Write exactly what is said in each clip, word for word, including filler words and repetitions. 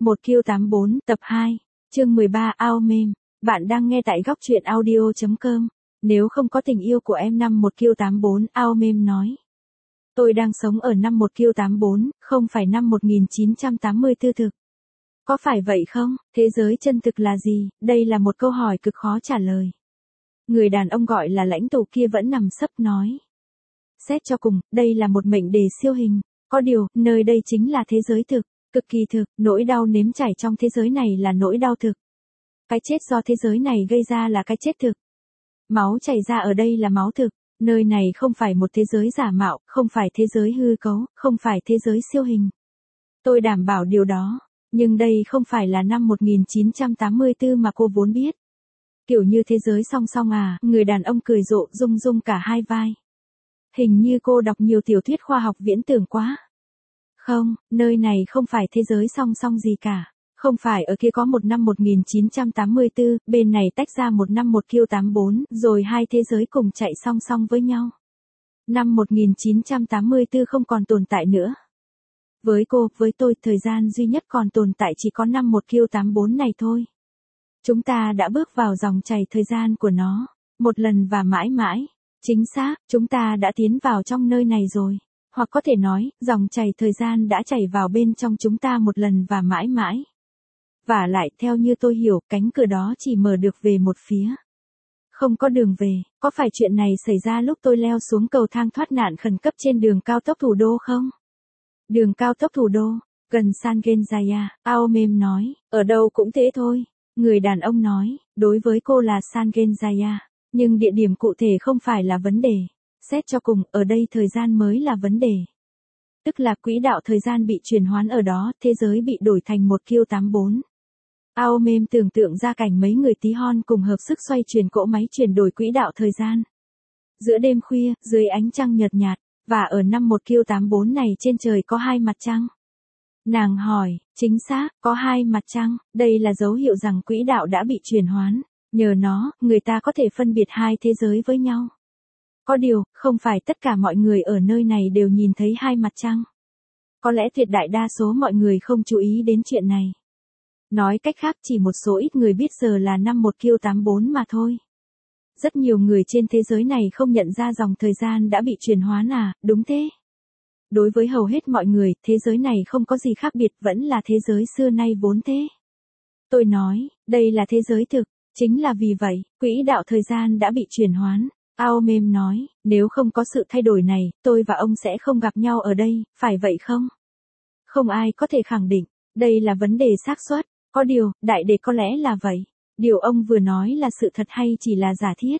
một Q tám bốn tập hai, chương mười ba ao mềm. Bạn đang nghe tại góc truyện audio chấm com. Nếu không có tình yêu của em năm một Q tám bốn, ao mềm nói. Tôi đang sống ở năm một Q tám bốn, không phải năm một nghìn chín trăm tám mươi tư thực. Có phải vậy không? Thế giới chân thực là gì? Đây là một câu hỏi cực khó trả lời. Người đàn ông gọi là lãnh tụ kia vẫn nằm sấp nói. Xét cho cùng, đây là một mệnh đề siêu hình. Có điều, nơi đây chính là thế giới thực. Cực kỳ thực, nỗi đau nếm trải trong thế giới này là nỗi đau thực. Cái chết do thế giới này gây ra là cái chết thực. Máu chảy ra ở đây là máu thực. Nơi này không phải một thế giới giả mạo, không phải thế giới hư cấu, không phải thế giới siêu hình. Tôi đảm bảo điều đó. Nhưng đây không phải là năm một nghìn chín trăm tám mươi tư mà cô vốn biết. Kiểu như thế giới song song à, người đàn ông cười rộ rung rung cả hai vai. Hình như cô đọc nhiều tiểu thuyết khoa học viễn tưởng quá. Không, nơi này không phải thế giới song song gì cả. Không phải ở kia có một năm một nghìn chín trăm tám mươi tư, bên này tách ra một năm một Q tám bốn, rồi hai thế giới cùng chạy song song với nhau. Năm một nghìn chín trăm tám mươi tư không còn tồn tại nữa. Với cô, với tôi, thời gian duy nhất còn tồn tại chỉ có năm một Q tám bốn này thôi. Chúng ta đã bước vào dòng chảy thời gian của nó, một lần và mãi mãi. Chính xác, chúng ta đã tiến vào trong nơi này rồi. Hoặc có thể nói, dòng chảy thời gian đã chảy vào bên trong chúng ta một lần và mãi mãi. Và lại, theo như tôi hiểu, cánh cửa đó chỉ mở được về một phía. Không có đường về. Có phải chuyện này xảy ra lúc tôi leo xuống cầu thang thoát nạn khẩn cấp trên đường cao tốc thủ đô không? Đường cao tốc thủ đô, gần San Genzaya, ao mềm nói, ở đâu cũng thế thôi. Người đàn ông nói, đối với cô là San Genzaya, nhưng địa điểm cụ thể không phải là vấn đề. Xét cho cùng, ở đây thời gian mới là vấn đề. Tức là quỹ đạo thời gian bị chuyển hoán ở đó, thế giới bị đổi thành một Q tám bốn. Ao mềm tưởng tượng ra cảnh mấy người tí hon cùng hợp sức xoay chuyển cỗ máy chuyển đổi quỹ đạo thời gian. Giữa đêm khuya, dưới ánh trăng nhợt nhạt, và ở năm một Q tám bốn này trên trời có hai mặt trăng. Nàng hỏi, chính xác, có hai mặt trăng, đây là dấu hiệu rằng quỹ đạo đã bị chuyển hoán. Nhờ nó, người ta có thể phân biệt hai thế giới với nhau. Có điều, không phải tất cả mọi người ở nơi này đều nhìn thấy hai mặt trăng. Có lẽ tuyệt đại đa số mọi người không chú ý đến chuyện này. Nói cách khác chỉ một số ít người biết giờ là năm một Q tám bốn mà thôi. Rất nhiều người trên thế giới này không nhận ra dòng thời gian đã bị chuyển hoán à, đúng thế. Đối với hầu hết mọi người, thế giới này không có gì khác biệt, vẫn là thế giới xưa nay vốn thế. Tôi nói, đây là thế giới thực, chính là vì vậy, quỹ đạo thời gian đã bị chuyển hoán. Ao mềm nói, nếu không có sự thay đổi này, tôi và ông sẽ không gặp nhau ở đây, phải vậy không? Không ai có thể khẳng định, đây là vấn đề xác suất, có điều, đại để có lẽ là vậy. Điều ông vừa nói là sự thật hay chỉ là giả thiết?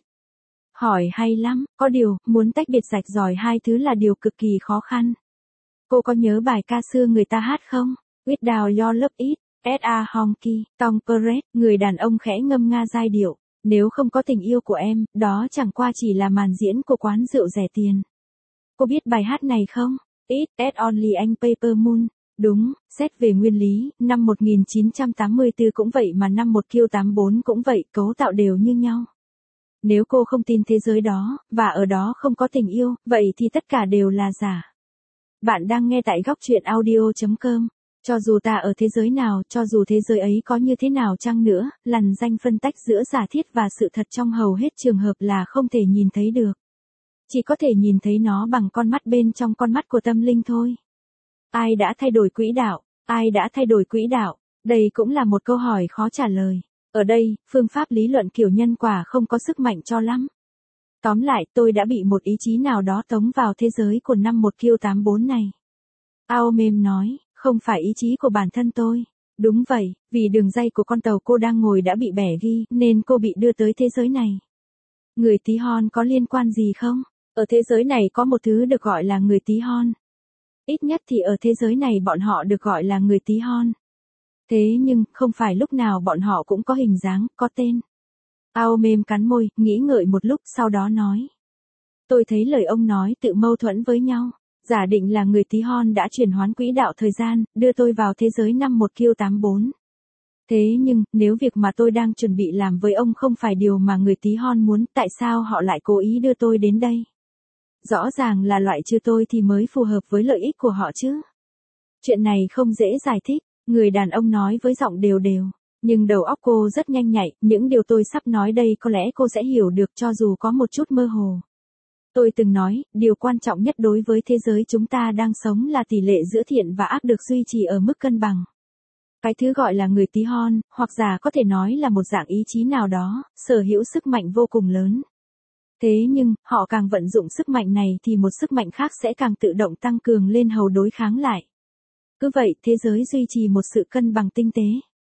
Hỏi hay lắm, có điều, muốn tách biệt rạch ròi hai thứ là điều cực kỳ khó khăn. Cô có nhớ bài ca xưa người ta hát không? Without your love it, as a honky, Tom Perez, người đàn ông khẽ ngâm nga giai điệu. Nếu không có tình yêu của em, đó chẳng qua chỉ là màn diễn của quán rượu rẻ tiền. Cô biết bài hát này không? It as only anh Paper Moon. Đúng, xét về nguyên lý, năm một nghìn chín trăm tám mươi tư cũng vậy mà năm một Q tám bốn cũng vậy, cấu tạo đều như nhau. Nếu cô không tin thế giới đó, và ở đó không có tình yêu, vậy thì tất cả đều là giả. Bạn đang nghe tại góc truyện audio chấm com. Cho dù ta ở thế giới nào, cho dù thế giới ấy có như thế nào chăng nữa, lằn ranh phân tách giữa giả thiết và sự thật trong hầu hết trường hợp là không thể nhìn thấy được. Chỉ có thể nhìn thấy nó bằng con mắt bên trong con mắt của tâm linh thôi. Ai đã thay đổi quỹ đạo? Ai đã thay đổi quỹ đạo? Đây cũng là một câu hỏi khó trả lời. Ở đây, phương pháp lý luận kiểu nhân quả không có sức mạnh cho lắm. Tóm lại, tôi đã bị một ý chí nào đó tống vào thế giới của năm một Q tám bốn này. Ao mềm nói, không phải ý chí của bản thân tôi. Đúng vậy, vì đường ray của con tàu cô đang ngồi đã bị bẻ ghi, nên cô bị đưa tới thế giới này. Người tí hon có liên quan gì không? Ở thế giới này có một thứ được gọi là người tí hon. Ít nhất thì ở thế giới này bọn họ được gọi là người tí hon. Thế nhưng, không phải lúc nào bọn họ cũng có hình dáng, có tên. Ao mềm cắn môi, nghĩ ngợi một lúc, sau đó nói. Tôi thấy lời ông nói tự mâu thuẫn với nhau. Giả định là người tí hon đã chuyển hoán quỹ đạo thời gian, đưa tôi vào thế giới năm một Q tám bốn. Thế nhưng, nếu việc mà tôi đang chuẩn bị làm với ông không phải điều mà người tí hon muốn, tại sao họ lại cố ý đưa tôi đến đây? Rõ ràng là loại trừ tôi thì mới phù hợp với lợi ích của họ chứ. Chuyện này không dễ giải thích. Người đàn ông nói với giọng đều đều. Nhưng đầu óc cô rất nhanh nhạy, những điều tôi sắp nói đây có lẽ cô sẽ hiểu được cho dù có một chút mơ hồ. Tôi từng nói, điều quan trọng nhất đối với thế giới chúng ta đang sống là tỷ lệ giữa thiện và ác được duy trì ở mức cân bằng. Cái thứ gọi là người tí hon, hoặc giả có thể nói là một dạng ý chí nào đó, sở hữu sức mạnh vô cùng lớn. Thế nhưng, họ càng vận dụng sức mạnh này thì một sức mạnh khác sẽ càng tự động tăng cường lên hầu đối kháng lại. Cứ vậy, thế giới duy trì một sự cân bằng tinh tế.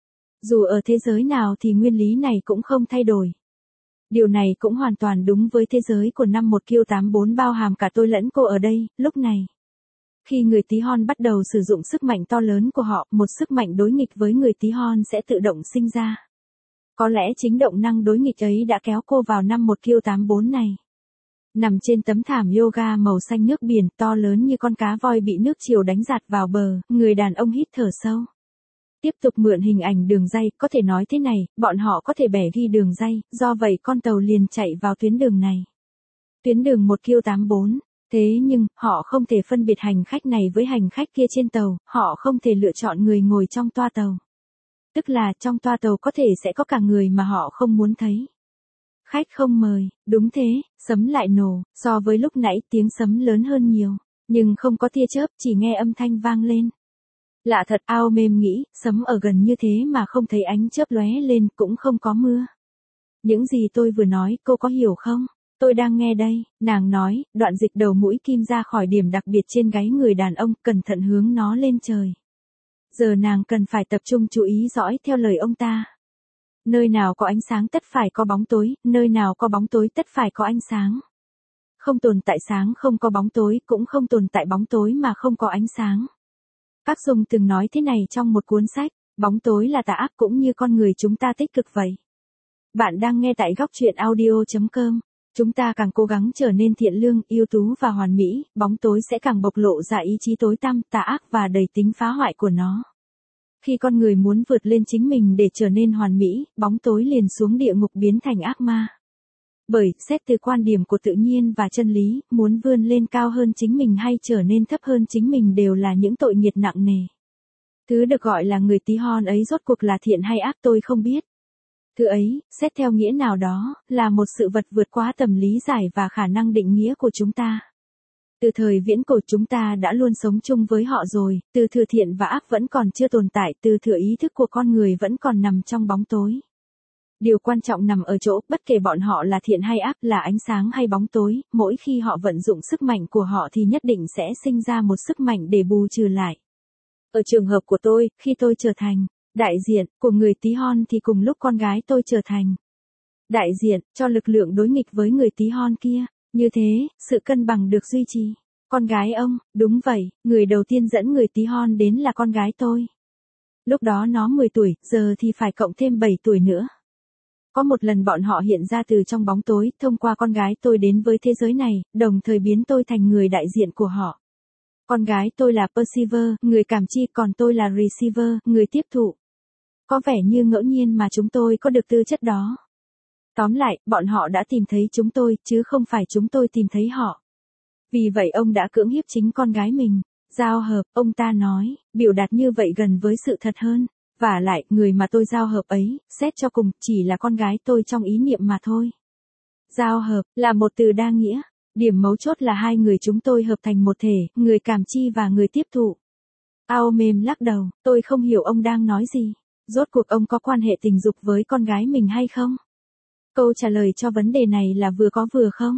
Dù ở thế giới nào thì nguyên lý này cũng không thay đổi. Điều này cũng hoàn toàn đúng với thế giới của năm một Q tám bốn bao hàm cả tôi lẫn cô ở đây, lúc này. Khi người tí hon bắt đầu sử dụng sức mạnh to lớn của họ, một sức mạnh đối nghịch với người tí hon sẽ tự động sinh ra. Có lẽ chính động năng đối nghịch ấy đã kéo cô vào năm một Q tám bốn này. Nằm trên tấm thảm yoga màu xanh nước biển to lớn như con cá voi bị nước triều đánh giạt vào bờ, người đàn ông hít thở sâu. Tiếp tục mượn hình ảnh đường ray, có thể nói thế này, bọn họ có thể bẻ ghi đường ray, do vậy con tàu liền chạy vào tuyến đường này. Tuyến đường một Q tám bốn, thế nhưng, họ không thể phân biệt hành khách này với hành khách kia trên tàu, họ không thể lựa chọn người ngồi trong toa tàu. Tức là trong toa tàu có thể sẽ có cả người mà họ không muốn thấy. Khách không mời, đúng thế, sấm lại nổ, so với lúc nãy tiếng sấm lớn hơn nhiều, nhưng không có tia chớp, chỉ nghe âm thanh vang lên. Lạ thật, ao mềm nghĩ, sấm ở gần như thế mà không thấy ánh chớp lóe lên, cũng không có mưa. Những gì tôi vừa nói, cô có hiểu không? Tôi đang nghe đây, nàng nói, đoạn dịch đầu mũi kim ra khỏi điểm đặc biệt trên gáy người đàn ông, cẩn thận hướng nó lên trời. Giờ nàng cần phải tập trung chú ý dõi theo lời ông ta. Nơi nào có ánh sáng tất phải có bóng tối, nơi nào có bóng tối tất phải có ánh sáng. Không tồn tại sáng không có bóng tối, cũng không tồn tại bóng tối mà không có ánh sáng. Các Dung từng nói thế này trong một cuốn sách, bóng tối là tà ác cũng như con người chúng ta tích cực vậy. Bạn đang nghe tại góc truyện audio chấm com. Chúng ta càng cố gắng trở nên thiện lương, ưu tú và hoàn mỹ, bóng tối sẽ càng bộc lộ ra ý chí tối tăm, tà ác và đầy tính phá hoại của nó. Khi con người muốn vượt lên chính mình để trở nên hoàn mỹ, bóng tối liền xuống địa ngục biến thành ác ma. Bởi, xét từ quan điểm của tự nhiên và chân lý, muốn vươn lên cao hơn chính mình hay trở nên thấp hơn chính mình đều là những tội nghiệp nặng nề. Thứ được gọi là người tí hon ấy rốt cuộc là thiện hay ác tôi không biết. Thứ ấy, xét theo nghĩa nào đó, là một sự vật vượt quá tầm lý giải và khả năng định nghĩa của chúng ta. Từ thời viễn cổ chúng ta đã luôn sống chung với họ rồi, từ thừa thiện và ác vẫn còn chưa tồn tại, từ thừa ý thức của con người vẫn còn nằm trong bóng tối. Điều quan trọng nằm ở chỗ, bất kể bọn họ là thiện hay ác, là ánh sáng hay bóng tối, mỗi khi họ vận dụng sức mạnh của họ thì nhất định sẽ sinh ra một sức mạnh để bù trừ lại. Ở trường hợp của tôi, khi tôi trở thành đại diện của người tí hon thì cùng lúc con gái tôi trở thành đại diện cho lực lượng đối nghịch với người tí hon kia. Như thế, sự cân bằng được duy trì. Con gái ông, đúng vậy, người đầu tiên dẫn người tí hon đến là con gái tôi. Lúc đó nó mười tuổi, giờ thì phải cộng thêm bảy tuổi nữa. Có một lần bọn họ hiện ra từ trong bóng tối, thông qua con gái tôi đến với thế giới này, đồng thời biến tôi thành người đại diện của họ. Con gái tôi là perceiver, người cảm chi, còn tôi là receiver, người tiếp thụ. Có vẻ như ngẫu nhiên mà chúng tôi có được tư chất đó. Tóm lại, bọn họ đã tìm thấy chúng tôi, chứ không phải chúng tôi tìm thấy họ. Vì vậy ông đã cưỡng hiếp chính con gái mình. Giao hợp, ông ta nói, biểu đạt như vậy gần với sự thật hơn. Vả lại, người mà tôi giao hợp ấy, xét cho cùng, chỉ là con gái tôi trong ý niệm mà thôi. Giao hợp, là một từ đa nghĩa. Điểm mấu chốt là hai người chúng tôi hợp thành một thể, người cảm chi và người tiếp thụ. Ao mềm lắc đầu, tôi không hiểu ông đang nói gì. Rốt cuộc ông có quan hệ tình dục với con gái mình hay không? Câu trả lời cho vấn đề này là vừa có vừa không.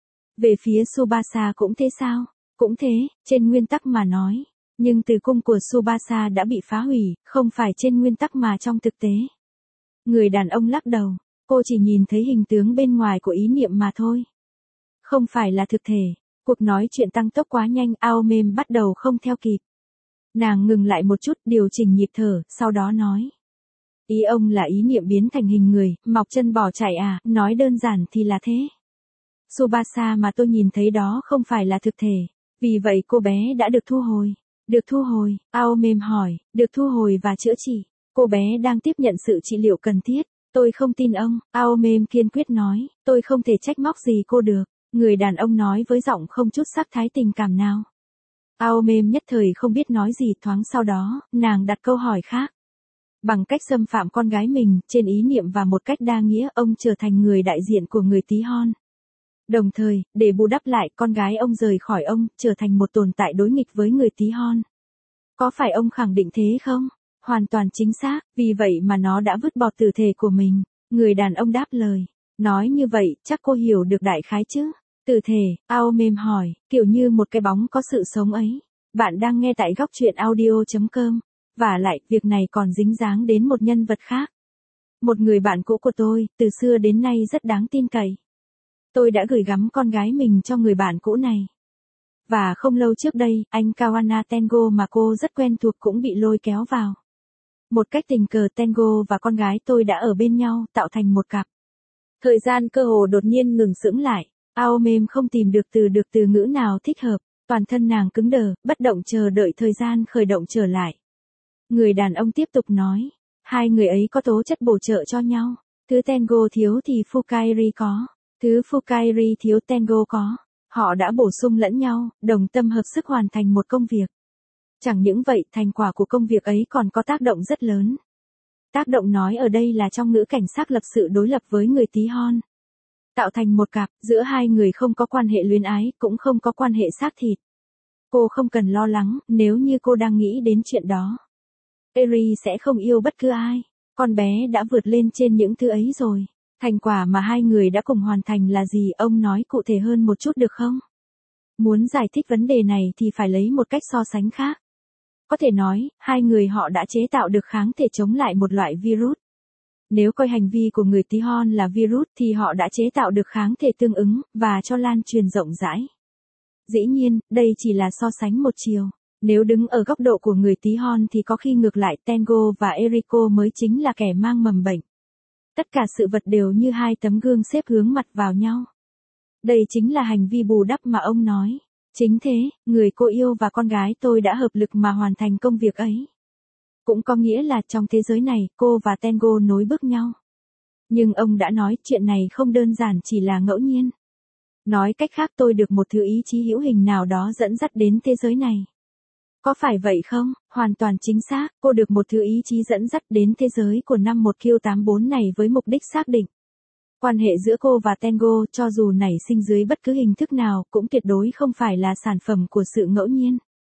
Về phía Tsubasa cũng thế sao? Cũng thế, trên nguyên tắc mà nói. Nhưng tử cung của Tsubasa đã bị phá hủy, không phải trên nguyên tắc mà trong thực tế. Người đàn ông lắc đầu, cô chỉ nhìn thấy hình tướng bên ngoài của ý niệm mà thôi. Không phải là thực thể. Cuộc nói chuyện tăng tốc quá nhanh, ao mềm bắt đầu không theo kịp. Nàng ngừng lại một chút, điều chỉnh nhịp thở, sau đó nói. Ý ông là ý niệm biến thành hình người, mọc chân bỏ chạy à, nói đơn giản thì là thế. Tsubasa mà tôi nhìn thấy đó không phải là thực thể, vì vậy cô bé đã được thu hồi. Được thu hồi, ao mềm hỏi, được thu hồi và chữa trị. Cô bé đang tiếp nhận sự trị liệu cần thiết. Tôi không tin ông, ao mềm kiên quyết nói, tôi không thể trách móc gì cô được. Người đàn ông nói với giọng không chút sắc thái tình cảm nào. Ao mềm nhất thời không biết nói gì, thoáng sau đó, nàng đặt câu hỏi khác. Bằng cách xâm phạm con gái mình, trên ý niệm và một cách đa nghĩa, ông trở thành người đại diện của người tí hon. Đồng thời, để bù đắp lại, con gái ông rời khỏi ông, trở thành một tồn tại đối nghịch với người tí hon. Có phải ông khẳng định thế không? Hoàn toàn chính xác, vì vậy mà nó đã vứt bỏ tử thể của mình. Người đàn ông đáp lời. Nói như vậy, chắc cô hiểu được đại khái chứ? Tử thể, Ao mềm hỏi, kiểu như một cái bóng có sự sống ấy. Bạn đang nghe tại góc truyện audio.com. Vả lại, việc này còn dính dáng đến một nhân vật khác. Một người bạn cũ của tôi, từ xưa đến nay rất đáng tin cậy. Tôi đã gửi gắm con gái mình cho người bạn cũ này. Và không lâu trước đây, anh Kawana Tengo mà cô rất quen thuộc cũng bị lôi kéo vào. Một cách tình cờ, Tengo và con gái tôi đã ở bên nhau, tạo thành một cặp. Thời gian cơ hồ đột nhiên ngừng sững lại. Ao mềm không tìm được từ được từ ngữ nào thích hợp, toàn thân nàng cứng đờ, bất động chờ đợi thời gian khởi động trở lại. Người đàn ông tiếp tục nói, hai người ấy có tố chất bổ trợ cho nhau. Thứ Tengo thiếu thì Fukairi có, thứ Fukairi thiếu Tengo có. Họ đã bổ sung lẫn nhau, đồng tâm hợp sức hoàn thành một công việc. Chẳng những vậy, thành quả của công việc ấy còn có tác động rất lớn. Tác động nói ở đây là trong ngữ cảnh xác lập sự đối lập với người tí hon. Tạo thành một cặp, giữa hai người không có quan hệ luyến ái, cũng không có quan hệ xác thịt. Cô không cần lo lắng, nếu như cô đang nghĩ đến chuyện đó. Eri sẽ không yêu bất cứ ai. Con bé đã vượt lên trên những thứ ấy rồi. Thành quả mà hai người đã cùng hoàn thành là gì, ông nói cụ thể hơn một chút được không? Muốn giải thích vấn đề này thì phải lấy một cách so sánh khác. Có thể nói, hai người họ đã chế tạo được kháng thể chống lại một loại virus. Nếu coi hành vi của người tí hon là virus thì họ đã chế tạo được kháng thể tương ứng, và cho lan truyền rộng rãi. Dĩ nhiên, đây chỉ là so sánh một chiều. Nếu đứng ở góc độ của người tí hon thì có khi ngược lại, Tengo và Eriko mới chính là kẻ mang mầm bệnh. Tất cả sự vật đều như hai tấm gương xếp hướng mặt vào nhau. Đây chính là hành vi bù đắp mà ông nói. Chính thế, người cô yêu và con gái tôi đã hợp lực mà hoàn thành công việc ấy. Cũng có nghĩa là trong thế giới này, cô và Tengo nối bước nhau. Nhưng ông đã nói chuyện này không đơn giản chỉ là ngẫu nhiên. Nói cách khác, tôi được một thứ ý chí hữu hình nào đó dẫn dắt đến thế giới này. Có phải vậy không? Hoàn toàn chính xác, cô được một thứ ý chí dẫn dắt đến thế giới của năm một Q tám bốn này với mục đích xác định. Quan hệ giữa cô và Tengo, cho dù nảy sinh dưới bất cứ hình thức nào, cũng tuyệt đối không phải là sản phẩm của sự ngẫu nhiên.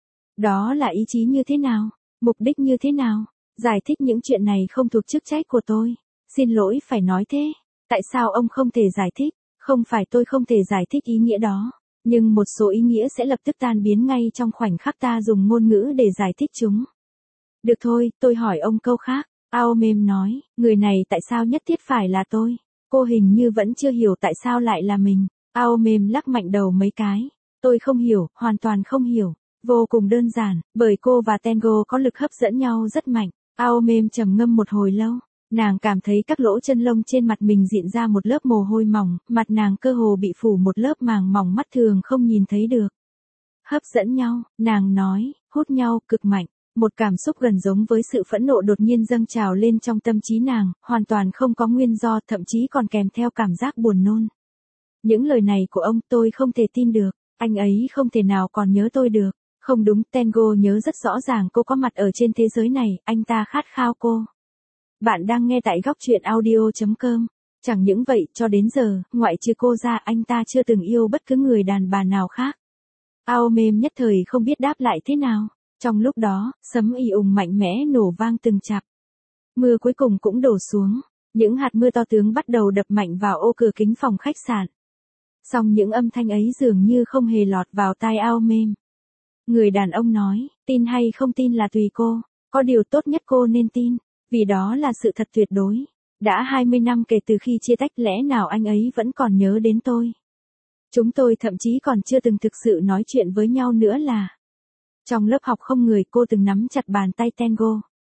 Đó là ý chí như thế nào? Mục đích như thế nào? Giải thích những chuyện này không thuộc chức trách của tôi. Xin lỗi phải nói thế. Tại sao ông không thể giải thích? Không phải tôi không thể giải thích ý nghĩa đó. Nhưng một số ý nghĩa sẽ lập tức tan biến ngay trong khoảnh khắc ta dùng ngôn ngữ để giải thích chúng. Được thôi, tôi hỏi ông câu khác. Ao mềm nói, người này tại sao nhất thiết phải là tôi? Cô hình như vẫn chưa hiểu tại sao lại là mình. Ao mềm lắc mạnh đầu mấy cái. Tôi không hiểu, hoàn toàn không hiểu. Vô cùng đơn giản, bởi cô và Tengo có lực hấp dẫn nhau rất mạnh. Ao mềm trầm ngâm một hồi lâu. Nàng cảm thấy các lỗ chân lông trên mặt mình diện ra một lớp mồ hôi mỏng, mặt nàng cơ hồ bị phủ một lớp màng mỏng mắt thường không nhìn thấy được. Hấp dẫn nhau, nàng nói, hút nhau, cực mạnh. Một cảm xúc gần giống với sự phẫn nộ đột nhiên dâng trào lên trong tâm trí nàng, hoàn toàn không có nguyên do, thậm chí còn kèm theo cảm giác buồn nôn. Những lời này của ông tôi không thể tin được, anh ấy không thể nào còn nhớ tôi được. Không đúng, Tengo nhớ rất rõ ràng cô có mặt ở trên thế giới này, anh ta khát khao cô. Bạn đang nghe tại góc truyện audio.com. Chẳng những vậy, cho đến giờ, ngoại trừ cô ra, anh ta chưa từng yêu bất cứ người đàn bà nào khác. Ao mềm nhất thời không biết đáp lại thế nào. Trong lúc đó, sấm ì ùng mạnh mẽ nổ vang từng chặp. Mưa cuối cùng cũng đổ xuống. Những hạt mưa to tướng bắt đầu đập mạnh vào ô cửa kính phòng khách sạn. Song những âm thanh ấy dường như không hề lọt vào tai Ao mềm. Người đàn ông nói, tin hay không tin là tùy cô. Có điều tốt nhất cô nên tin. Vì đó là sự thật tuyệt đối. Đã hai mươi năm kể từ khi chia tách, lẽ nào anh ấy vẫn còn nhớ đến tôi? Chúng tôi thậm chí còn chưa từng thực sự nói chuyện với nhau nữa là. Trong lớp học không người, cô từng nắm chặt bàn tay Tengo.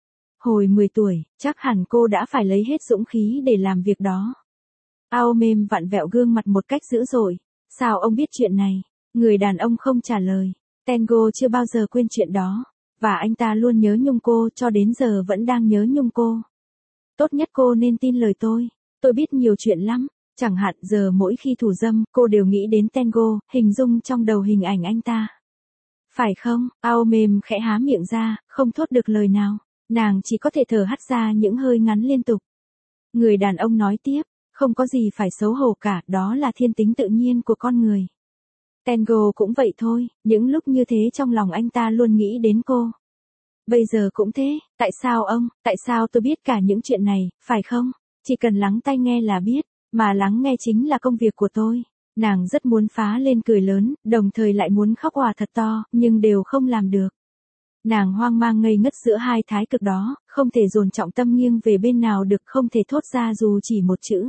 Hồi mười tuổi, chắc hẳn cô đã phải lấy hết dũng khí để làm việc đó. Ao mềm vặn vẹo gương mặt một cách dữ dội. Sao ông biết chuyện này? Người đàn ông không trả lời. Tengo chưa bao giờ quên chuyện đó. Và anh ta luôn nhớ nhung cô, cho đến giờ vẫn đang nhớ nhung cô. Tốt nhất cô nên tin lời tôi. Tôi biết nhiều chuyện lắm. Chẳng hạn giờ mỗi khi thủ dâm, cô đều nghĩ đến Tengo, hình dung trong đầu hình ảnh anh ta. Phải không? Ao mềm khẽ há miệng ra, không thốt được lời nào. Nàng chỉ có thể thở hắt ra những hơi ngắn liên tục. Người đàn ông nói tiếp, không có gì phải xấu hổ cả, đó là thiên tính tự nhiên của con người. Tango cũng vậy thôi, những lúc như thế trong lòng anh ta luôn nghĩ đến cô. Bây giờ cũng thế, tại sao ông, tại sao tôi biết cả những chuyện này, phải không? Chỉ cần lắng tai nghe là biết, mà lắng nghe chính là công việc của tôi. Nàng rất muốn phá lên cười lớn, đồng thời lại muốn khóc òa thật to, nhưng đều không làm được. Nàng hoang mang ngây ngất giữa hai thái cực đó, không thể dồn trọng tâm nghiêng về bên nào được, không thể thốt ra dù chỉ một chữ.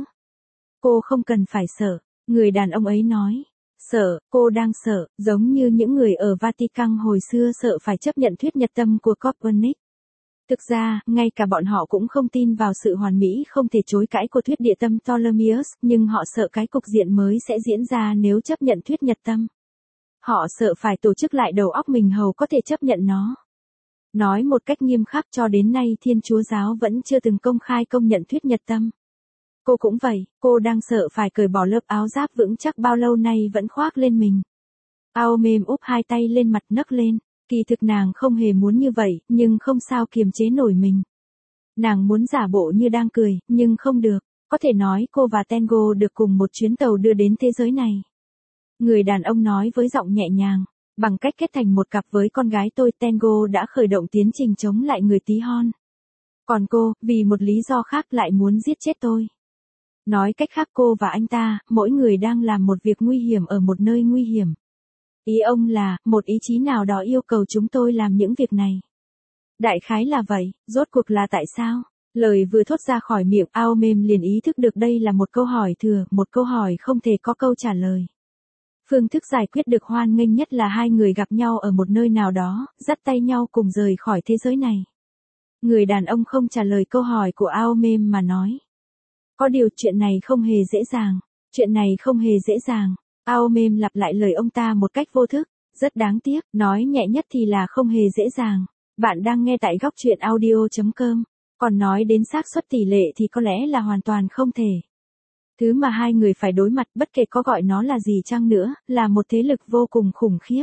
Cô không cần phải sợ, người đàn ông ấy nói. Sợ, cô đang sợ, giống như những người ở Vatican hồi xưa sợ phải chấp nhận thuyết nhật tâm của Copernic. Thực ra, ngay cả bọn họ cũng không tin vào sự hoàn mỹ không thể chối cãi của thuyết địa tâm Ptolemaios, nhưng họ sợ cái cục diện mới sẽ diễn ra nếu chấp nhận thuyết nhật tâm. Họ sợ phải tổ chức lại đầu óc mình hầu có thể chấp nhận nó. Nói một cách nghiêm khắc, cho đến nay Thiên Chúa giáo vẫn chưa từng công khai công nhận thuyết nhật tâm. Cô cũng vậy, cô đang sợ phải cởi bỏ lớp áo giáp vững chắc bao lâu nay vẫn khoác lên mình. Ao mềm úp hai tay lên mặt nấc lên, kỳ thực nàng không hề muốn như vậy, nhưng không sao kiềm chế nổi mình. Nàng muốn giả bộ như đang cười, nhưng không được, có thể nói cô và Tango được cùng một chuyến tàu đưa đến thế giới này. Người đàn ông nói với giọng nhẹ nhàng, bằng cách kết thành một cặp với con gái tôi, Tango đã khởi động tiến trình chống lại người tí hon. Còn cô, vì một lý do khác lại muốn giết chết tôi. Nói cách khác, cô và anh ta, mỗi người đang làm một việc nguy hiểm ở một nơi nguy hiểm. Ý ông là, một ý chí nào đó yêu cầu chúng tôi làm những việc này. Đại khái là vậy, rốt cuộc là tại sao? Lời vừa thốt ra khỏi miệng, Ao mềm liền ý thức được đây là một câu hỏi thừa, một câu hỏi không thể có câu trả lời. Phương thức giải quyết được hoan nghênh nhất là hai người gặp nhau ở một nơi nào đó, dắt tay nhau cùng rời khỏi thế giới này. Người đàn ông không trả lời câu hỏi của Ao mềm mà nói. Có điều chuyện này không hề dễ dàng, chuyện này không hề dễ dàng. Ao mềm lặp lại lời ông ta một cách vô thức, rất đáng tiếc, nói nhẹ nhất thì là không hề dễ dàng. Bạn đang nghe tại góc truyện audio chấm com, còn nói đến xác suất tỷ lệ thì có lẽ là hoàn toàn không thể. Thứ mà hai người phải đối mặt, bất kể có gọi nó là gì chăng nữa, là một thế lực vô cùng khủng khiếp.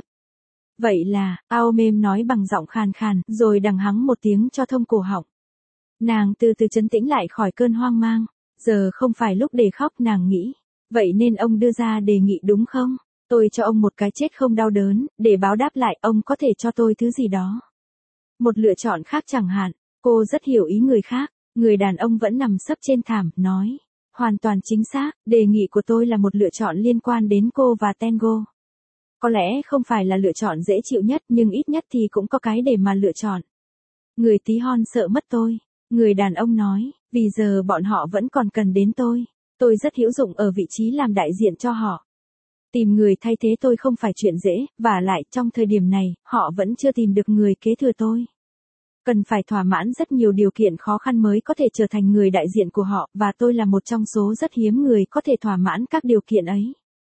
Vậy là, Ao mềm nói bằng giọng khàn khàn, rồi đằng hắng một tiếng cho thông cổ họng. Nàng từ từ trấn tĩnh lại khỏi cơn hoang mang. Giờ không phải lúc để khóc, nàng nghĩ. Vậy nên ông đưa ra đề nghị đúng không? Tôi cho ông một cái chết không đau đớn, để báo đáp lại, ông có thể cho tôi thứ gì đó. Một lựa chọn khác chẳng hạn. Cô rất hiểu ý người khác. Người đàn ông vẫn nằm sấp trên thảm, nói. Hoàn toàn chính xác, đề nghị của tôi là một lựa chọn liên quan đến cô và Tango. Có lẽ không phải là lựa chọn dễ chịu nhất, nhưng ít nhất thì cũng có cái để mà lựa chọn. Người tí hon sợ mất tôi. Người đàn ông nói, vì giờ bọn họ vẫn còn cần đến tôi. Tôi rất hữu dụng ở vị trí làm đại diện cho họ. Tìm người thay thế tôi không phải chuyện dễ, và lại trong thời điểm này, họ vẫn chưa tìm được người kế thừa tôi. Cần phải thỏa mãn rất nhiều điều kiện khó khăn mới có thể trở thành người đại diện của họ, và tôi là một trong số rất hiếm người có thể thỏa mãn các điều kiện ấy.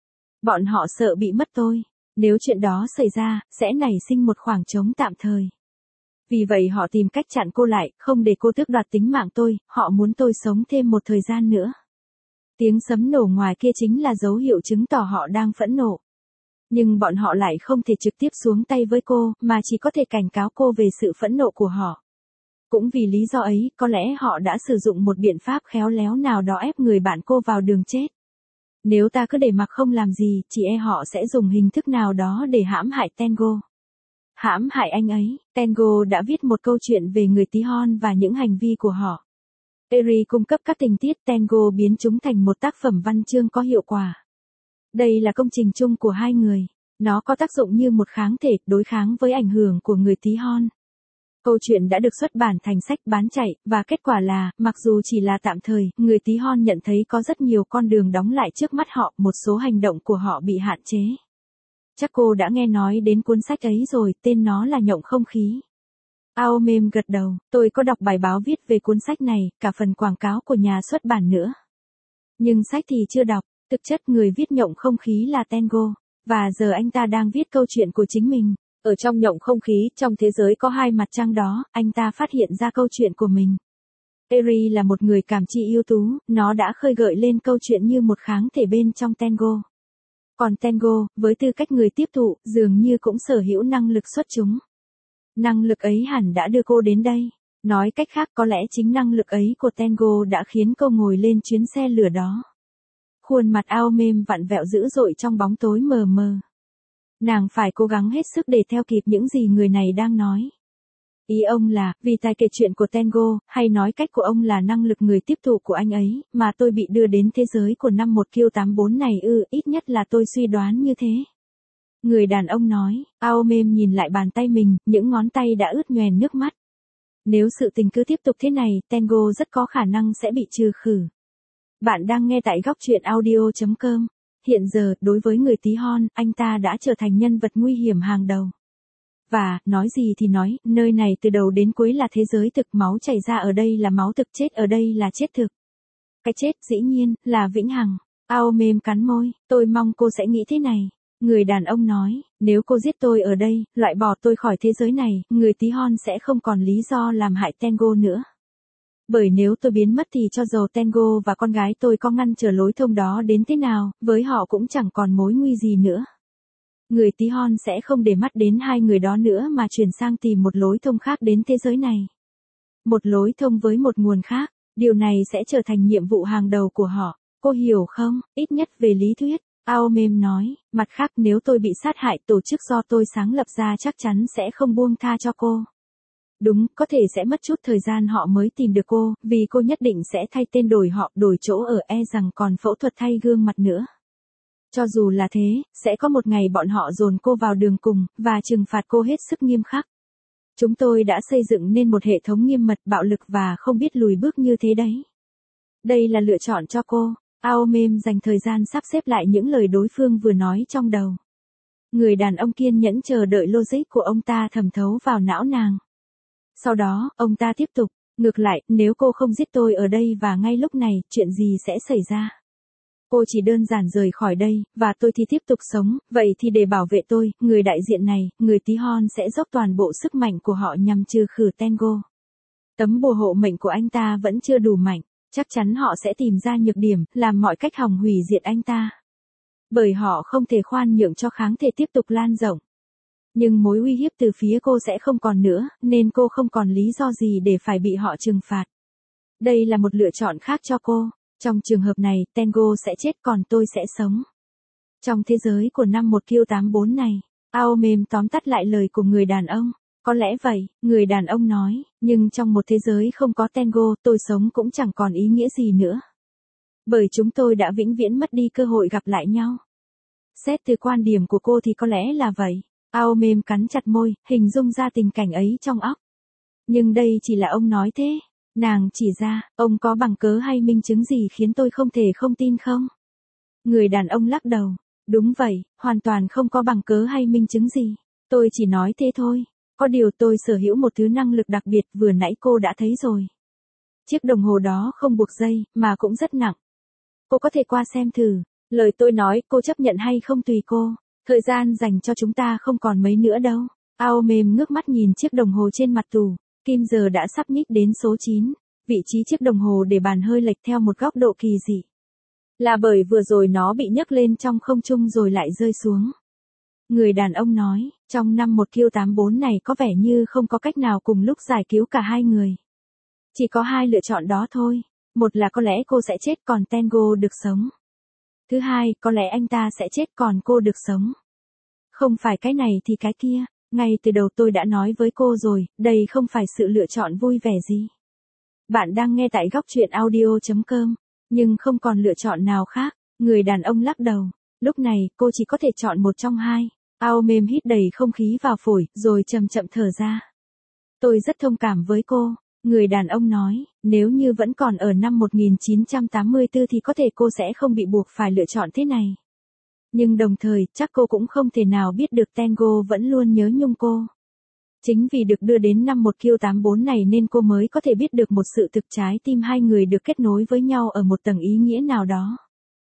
Bọn họ sợ bị mất tôi. Nếu chuyện đó xảy ra, sẽ nảy sinh một khoảng trống tạm thời. Vì vậy họ tìm cách chặn cô lại, không để cô tước đoạt tính mạng tôi, họ muốn tôi sống thêm một thời gian nữa. Tiếng sấm nổ ngoài kia chính là dấu hiệu chứng tỏ họ đang phẫn nộ. Nhưng bọn họ lại không thể trực tiếp xuống tay với cô, mà chỉ có thể cảnh cáo cô về sự phẫn nộ của họ. Cũng vì lý do ấy, có lẽ họ đã sử dụng một biện pháp khéo léo nào đó ép người bạn cô vào đường chết. Nếu ta cứ để mặc không làm gì, chỉ e họ sẽ dùng hình thức nào đó để hãm hại Tango. Hãm hại anh ấy, Tango đã viết một câu chuyện về người tí hon và những hành vi của họ. Eri cung cấp các tình tiết, Tango biến chúng thành một tác phẩm văn chương có hiệu quả. Đây là công trình chung của hai người. Nó có tác dụng như một kháng thể, đối kháng với ảnh hưởng của người tí hon. Câu chuyện đã được xuất bản thành sách bán chạy, và kết quả là, mặc dù chỉ là tạm thời, người tí hon nhận thấy có rất nhiều con đường đóng lại trước mắt họ, một số hành động của họ bị hạn chế. Chắc cô đã nghe nói đến cuốn sách ấy rồi, tên nó là Nhộng không khí. Ao mềm gật đầu, tôi có đọc bài báo viết về cuốn sách này, cả phần quảng cáo của nhà xuất bản nữa. Nhưng sách thì chưa đọc, thực chất người viết Nhộng không khí là Tango, và giờ anh ta đang viết câu chuyện của chính mình. Ở trong Nhộng không khí, trong thế giới có hai mặt trăng đó, anh ta phát hiện ra câu chuyện của mình. Eri là một người cảm tri ưu tú, nó đã khơi gợi lên câu chuyện như một kháng thể bên trong Tango. Còn Tango, với tư cách người tiếp thụ, dường như cũng sở hữu năng lực xuất chúng. Năng lực ấy hẳn đã đưa cô đến đây. Nói cách khác có lẽ chính năng lực ấy của Tango đã khiến cô ngồi lên chuyến xe lửa đó. Khuôn mặt ao mềm vặn vẹo dữ dội trong bóng tối mờ mờ. Nàng phải cố gắng hết sức để theo kịp những gì người này đang nói. Ý ông là, vì tài kể chuyện của Tango, hay nói cách của ông là năng lực người tiếp thụ của anh ấy, mà tôi bị đưa đến thế giới của năm một Q tám bốn này ư, ít nhất là tôi suy đoán như thế. Người đàn ông nói, ao mềm nhìn lại bàn tay mình, những ngón tay đã ướt nhoèn nước mắt. Nếu sự tình cứ tiếp tục thế này, Tango rất có khả năng sẽ bị trừ khử. Bạn đang nghe tại góc truyện audio chấm com. Hiện giờ, đối với người tí hon, anh ta đã trở thành nhân vật nguy hiểm hàng đầu. Và, nói gì thì nói, nơi này từ đầu đến cuối là thế giới thực, máu chảy ra ở đây là máu thực, chết ở đây là chết thực. Cái chết, dĩ nhiên, là vĩnh hằng. Ao mềm cắn môi, tôi mong cô sẽ nghĩ thế này. Người đàn ông nói, nếu cô giết tôi ở đây, loại bỏ tôi khỏi thế giới này, người tí hon sẽ không còn lý do làm hại Tango nữa. Bởi nếu tôi biến mất thì cho dầu Tango và con gái tôi có ngăn trở lối thông đó đến thế nào, với họ cũng chẳng còn mối nguy gì nữa. Người tí hon sẽ không để mắt đến hai người đó nữa mà chuyển sang tìm một lối thông khác đến thế giới này. Một lối thông với một nguồn khác, điều này sẽ trở thành nhiệm vụ hàng đầu của họ, cô hiểu không, ít nhất về lý thuyết. Ao mềm nói, mặt khác nếu tôi bị sát hại tổ chức do tôi sáng lập ra chắc chắn sẽ không buông tha cho cô. Đúng, có thể sẽ mất chút thời gian họ mới tìm được cô, vì cô nhất định sẽ thay tên đổi họ, đổi chỗ ở, e rằng còn phẫu thuật thay gương mặt nữa. Cho dù là thế, sẽ có một ngày bọn họ dồn cô vào đường cùng, và trừng phạt cô hết sức nghiêm khắc. Chúng tôi đã xây dựng nên một hệ thống nghiêm mật, bạo lực và không biết lùi bước như thế đấy. Đây là lựa chọn cho cô. Ao mềm dành thời gian sắp xếp lại những lời đối phương vừa nói trong đầu. Người đàn ông kiên nhẫn chờ đợi logic của ông ta thẩm thấu vào não nàng. Sau đó, ông ta tiếp tục, ngược lại, nếu cô không giết tôi ở đây và ngay lúc này, chuyện gì sẽ xảy ra? Cô chỉ đơn giản rời khỏi đây, và tôi thì tiếp tục sống, vậy thì để bảo vệ tôi, người đại diện này, người tí hon sẽ dốc toàn bộ sức mạnh của họ nhằm trừ khử Tango. Tấm bùa hộ mệnh của anh ta vẫn chưa đủ mạnh. Chắc chắn họ sẽ tìm ra nhược điểm, làm mọi cách hòng hủy diệt anh ta. Bởi họ không thể khoan nhượng cho kháng thể tiếp tục lan rộng. Nhưng mối uy hiếp từ phía cô sẽ không còn nữa, nên cô không còn lý do gì để phải bị họ trừng phạt. Đây là một lựa chọn khác cho cô. Trong trường hợp này, Tango sẽ chết còn tôi sẽ sống. Trong thế giới của năm một Q tám bốn này, Ao mềm tóm tắt lại lời của người đàn ông. Có lẽ vậy, người đàn ông nói, nhưng trong một thế giới không có Tango, tôi sống cũng chẳng còn ý nghĩa gì nữa. Bởi chúng tôi đã vĩnh viễn mất đi cơ hội gặp lại nhau. Xét từ quan điểm của cô thì có lẽ là vậy. Ao mềm cắn chặt môi, hình dung ra tình cảnh ấy trong óc. Nhưng đây chỉ là ông nói thế. Nàng chỉ ra, ông có bằng cớ hay minh chứng gì khiến tôi không thể không tin không? Người đàn ông lắc đầu. Đúng vậy, hoàn toàn không có bằng cớ hay minh chứng gì. Tôi chỉ nói thế thôi. Có điều tôi sở hữu một thứ năng lực đặc biệt vừa nãy cô đã thấy rồi. Chiếc đồng hồ đó không buộc dây, mà cũng rất nặng. Cô có thể qua xem thử. Lời tôi nói, cô chấp nhận hay không tùy cô. Thời gian dành cho chúng ta không còn mấy nữa đâu. Ao mềm ngước mắt nhìn chiếc đồng hồ trên mặt tủ. Kim giờ đã sắp nhích đến số chín. Vị trí chiếc đồng hồ để bàn hơi lệch theo một góc độ kỳ dị. Là bởi vừa rồi nó bị nhấc lên trong không trung rồi lại rơi xuống. Người đàn ông nói, trong năm một Q tám bốn này có vẻ như không có cách nào cùng lúc giải cứu cả hai người. Chỉ có hai lựa chọn đó thôi. Một là có lẽ cô sẽ chết còn Tango được sống. Thứ hai, có lẽ anh ta sẽ chết còn cô được sống. Không phải cái này thì cái kia. Ngay từ đầu tôi đã nói với cô rồi, đây không phải sự lựa chọn vui vẻ gì. Bạn đang nghe tại góc truyện audio chấm com. Nhưng không còn lựa chọn nào khác. Người đàn ông lắc đầu. Lúc này, cô chỉ có thể chọn một trong hai. Ao mềm hít đầy không khí vào phổi, rồi chậm chậm thở ra. Tôi rất thông cảm với cô. Người đàn ông nói, nếu như vẫn còn ở năm một nghìn chín trăm tám mươi tư thì có thể cô sẽ không bị buộc phải lựa chọn thế này. Nhưng đồng thời, chắc cô cũng không thể nào biết được Tango vẫn luôn nhớ nhung cô. Chính vì được đưa đến năm một Q tám bốn này nên cô mới có thể biết được một sự thực trái tim hai người được kết nối với nhau ở một tầng ý nghĩa nào đó.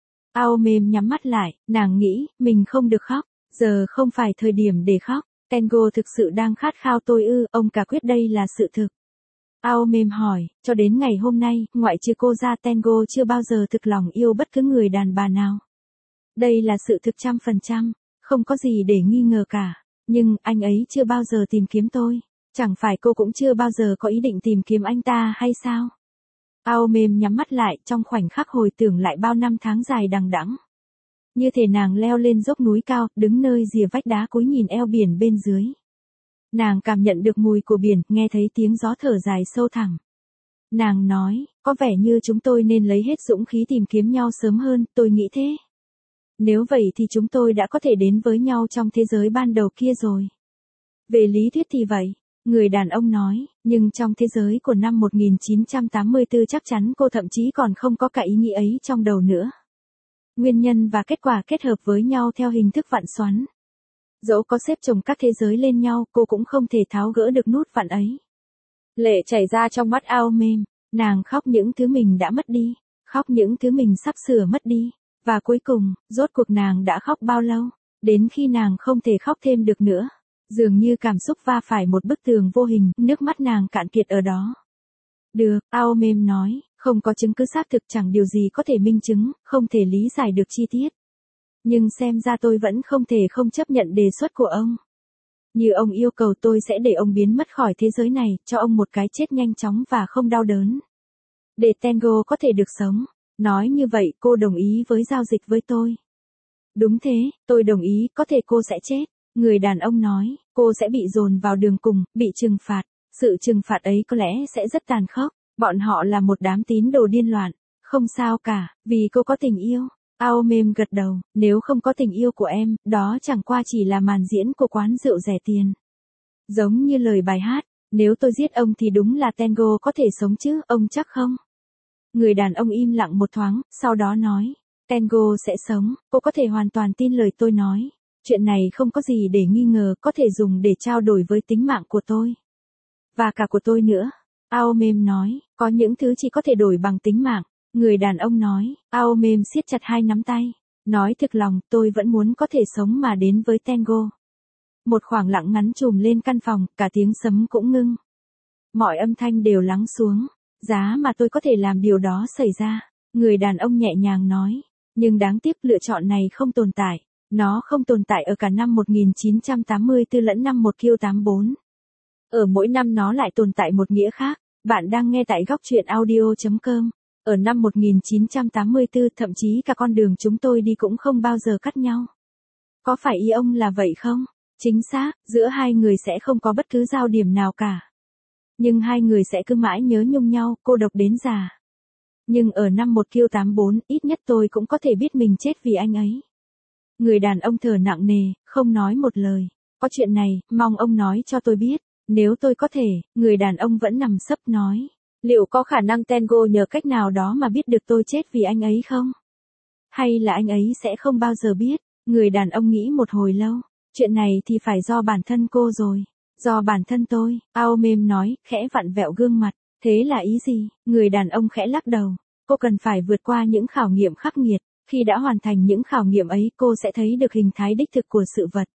Ao mềm nhắm mắt lại, nàng nghĩ, mình không được khóc, giờ không phải thời điểm để khóc. Tango thực sự đang khát khao tôi ư, ông cả quyết đây là sự thực. Ao mềm hỏi, cho đến ngày hôm nay, ngoại trừ cô ra Tango chưa bao giờ thực lòng yêu bất cứ người đàn bà nào. Đây là sự thực trăm phần trăm, không có gì để nghi ngờ cả. Nhưng, anh ấy chưa bao giờ tìm kiếm tôi. Chẳng phải cô cũng chưa bao giờ có ý định tìm kiếm anh ta hay sao? Ao mềm nhắm mắt lại trong khoảnh khắc hồi tưởng lại bao năm tháng dài đằng đẵng. Như thể nàng leo lên dốc núi cao, đứng nơi rìa vách đá cúi nhìn eo biển bên dưới. Nàng cảm nhận được mùi của biển, nghe thấy tiếng gió thở dài sâu thẳm. Nàng nói, có vẻ như chúng tôi nên lấy hết dũng khí tìm kiếm nhau sớm hơn, tôi nghĩ thế. Nếu vậy thì chúng tôi đã có thể đến với nhau trong thế giới ban đầu kia rồi. Về lý thuyết thì vậy, người đàn ông nói, nhưng trong thế giới của năm một nghìn chín trăm tám mươi tư chắc chắn cô thậm chí còn không có cả ý nghĩ ấy trong đầu nữa. Nguyên nhân và kết quả kết hợp với nhau theo hình thức vặn xoắn. Dẫu có xếp chồng các thế giới lên nhau, cô cũng không thể tháo gỡ được nút vặn ấy. Lệ chảy ra trong mắt Ao mềm, nàng khóc những thứ mình đã mất đi, khóc những thứ mình sắp sửa mất đi. Và cuối cùng, rốt cuộc nàng đã khóc bao lâu, đến khi nàng không thể khóc thêm được nữa. Dường như cảm xúc va phải một bức tường vô hình, nước mắt nàng cạn kiệt ở đó. Được, Ao mềm nói, không có chứng cứ xác thực, chẳng điều gì có thể minh chứng, không thể lý giải được chi tiết. Nhưng xem ra tôi vẫn không thể không chấp nhận đề xuất của ông. Như ông yêu cầu tôi sẽ để ông biến mất khỏi thế giới này, cho ông một cái chết nhanh chóng và không đau đớn. Để Tango có thể được sống. Nói như vậy cô đồng ý với giao dịch với tôi. Đúng thế, tôi đồng ý, có thể cô sẽ chết. Người đàn ông nói, cô sẽ bị dồn vào đường cùng, bị trừng phạt. Sự trừng phạt ấy có lẽ sẽ rất tàn khốc. Bọn họ là một đám tín đồ điên loạn. Không sao cả, vì cô có tình yêu. Ao mềm gật đầu, nếu không có tình yêu của em, đó chẳng qua chỉ là màn diễn của quán rượu rẻ tiền. Giống như lời bài hát, nếu tôi giết ông thì đúng là Tango có thể sống chứ, ông chắc không? Người đàn ông im lặng một thoáng, sau đó nói, Tango sẽ sống, cô có thể hoàn toàn tin lời tôi nói. Chuyện này không có gì để nghi ngờ, có thể dùng để trao đổi với tính mạng của tôi. Và cả của tôi nữa. Ao mềm nói, có những thứ chỉ có thể đổi bằng tính mạng. Người đàn ông nói, Ao mềm siết chặt hai nắm tay. Nói thực lòng, tôi vẫn muốn có thể sống mà đến với Tango. Một khoảng lặng ngắn trùm lên căn phòng, cả tiếng sấm cũng ngưng. Mọi âm thanh đều lắng xuống. Giá mà tôi có thể làm điều đó xảy ra. Người đàn ông nhẹ nhàng nói. Nhưng đáng tiếc lựa chọn này không tồn tại. Nó không tồn tại ở cả năm một nghìn chín trăm tám mươi tư lẫn năm một Q tám bốn. Ở mỗi năm nó lại tồn tại một nghĩa khác. Bạn đang nghe tại góc truyện audio chấm com. Ở năm một nghìn chín trăm tám mươi tư thậm chí cả con đường chúng tôi đi cũng không bao giờ cắt nhau. Có phải ý ông là vậy không? Chính xác, giữa hai người sẽ không có bất cứ giao điểm nào cả. Nhưng hai người sẽ cứ mãi nhớ nhung nhau, cô độc đến già. Nhưng ở năm một Q tám bốn, ít nhất tôi cũng có thể biết mình chết vì anh ấy. Người đàn ông thở nặng nề, không nói một lời. Có chuyện này, mong ông nói cho tôi biết. Nếu tôi có thể, người đàn ông vẫn nằm sấp nói. Liệu có khả năng Tango nhờ cách nào đó mà biết được tôi chết vì anh ấy không? Hay là anh ấy sẽ không bao giờ biết? Người đàn ông nghĩ một hồi lâu. Chuyện này thì phải do bản thân cô rồi. Do bản thân tôi, Ao mềm nói, khẽ vặn vẹo gương mặt. Thế là ý gì? Người đàn ông khẽ lắc đầu. Cô cần phải vượt qua những khảo nghiệm khắc nghiệt. Khi đã hoàn thành những khảo nghiệm ấy, cô sẽ thấy được hình thái đích thực của sự vật.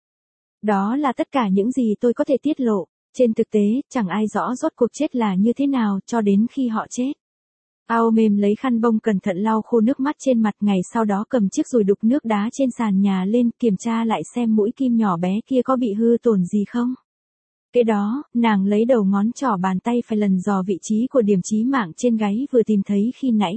Đó là tất cả những gì tôi có thể tiết lộ. Trên thực tế, chẳng ai rõ rốt cuộc chết là như thế nào cho đến khi họ chết. Ao mềm lấy khăn bông cẩn thận lau khô nước mắt trên mặt, ngày sau đó cầm chiếc dùi đục nước đá trên sàn nhà lên, kiểm tra lại xem mũi kim nhỏ bé kia có bị hư tổn gì không. Kế đó, nàng lấy đầu ngón trỏ bàn tay phải lần dò vị trí của điểm chí mạng trên gáy vừa tìm thấy khi nãy.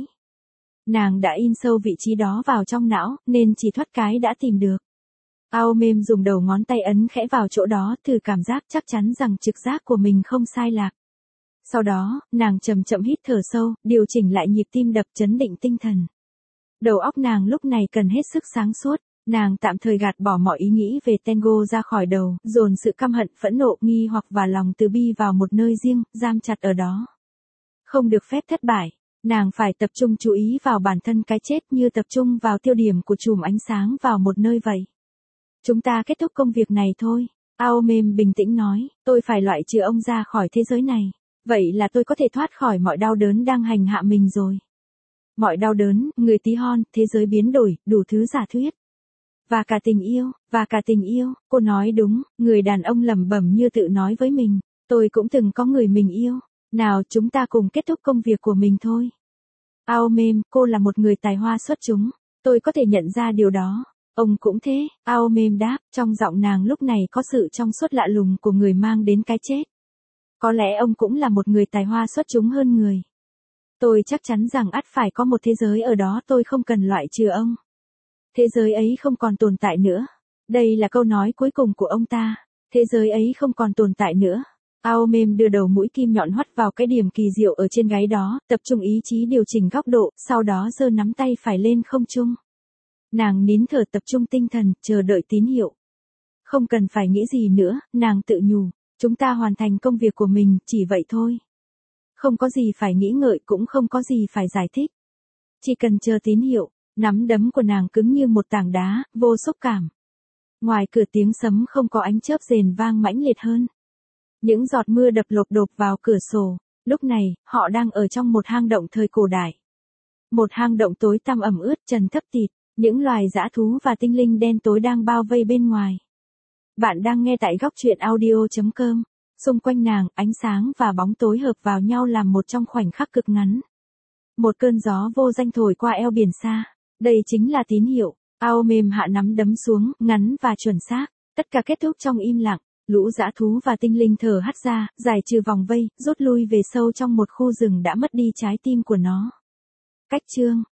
Nàng đã in sâu vị trí đó vào trong não, nên chỉ thoát cái đã tìm được. Ao mềm dùng đầu ngón tay ấn khẽ vào chỗ đó, thử cảm giác chắc chắn rằng trực giác của mình không sai lạc. Sau đó, nàng chậm chậm hít thở sâu, điều chỉnh lại nhịp tim đập, trấn định tinh thần. Đầu óc nàng lúc này cần hết sức sáng suốt, nàng tạm thời gạt bỏ mọi ý nghĩ về Tango ra khỏi đầu, dồn sự căm hận, phẫn nộ, nghi hoặc và lòng từ bi vào một nơi riêng, giam chặt ở đó. Không được phép thất bại, nàng phải tập trung chú ý vào bản thân cái chết như tập trung vào tiêu điểm của chùm ánh sáng vào một nơi vậy. Chúng ta kết thúc công việc này thôi. Ao mềm bình tĩnh nói, tôi phải loại trừ ông ra khỏi thế giới này. Vậy là tôi có thể thoát khỏi mọi đau đớn đang hành hạ mình rồi. Mọi đau đớn, người tí hon, thế giới biến đổi, đủ thứ giả thuyết. Và cả tình yêu, và cả tình yêu, cô nói đúng, người đàn ông lẩm bẩm như tự nói với mình. Tôi cũng từng có người mình yêu. Nào chúng ta cùng kết thúc công việc của mình thôi. Ao mềm, cô là một người tài hoa xuất chúng. Tôi có thể nhận ra điều đó. Ông cũng thế, Ao Mêm đáp, trong giọng nàng lúc này có sự trong suốt lạ lùng của người mang đến cái chết. Có lẽ ông cũng là một người tài hoa xuất chúng hơn người. Tôi chắc chắn rằng ắt phải có một thế giới ở đó tôi không cần loại trừ ông. Thế giới ấy không còn tồn tại nữa. Đây là câu nói cuối cùng của ông ta. Thế giới ấy không còn tồn tại nữa. Ao Mêm đưa đầu mũi kim nhọn hoắt vào cái điểm kỳ diệu ở trên gáy đó, tập trung ý chí điều chỉnh góc độ, sau đó giơ nắm tay phải lên không trung. Nàng nín thở tập trung tinh thần, chờ đợi tín hiệu. Không cần phải nghĩ gì nữa, nàng tự nhủ. Chúng ta hoàn thành công việc của mình, chỉ vậy thôi. Không có gì phải nghĩ ngợi, cũng không có gì phải giải thích. Chỉ cần chờ tín hiệu. Nắm đấm của nàng cứng như một tảng đá, vô xúc cảm. Ngoài cửa tiếng sấm không có ánh chớp rền vang mãnh liệt hơn. Những giọt mưa đập lộp độp vào cửa sổ. Lúc này, họ đang ở trong một hang động thời cổ đại. Một hang động tối tăm ẩm ướt, trần thấp tịt. Những loài dã thú và tinh linh đen tối đang bao vây bên ngoài. Bạn đang nghe tại góc truyện audio chấm com. Xung quanh nàng, ánh sáng và bóng tối hợp vào nhau làm một trong khoảnh khắc cực ngắn. Một cơn gió vô danh thổi qua eo biển xa. Đây chính là tín hiệu. Ao Mêm hạ nắm đấm xuống, ngắn và chuẩn xác. Tất cả kết thúc trong im lặng. Lũ dã thú và tinh linh thở hắt ra, giải trừ vòng vây, rút lui về sâu trong một khu rừng đã mất đi trái tim của nó. Cách chương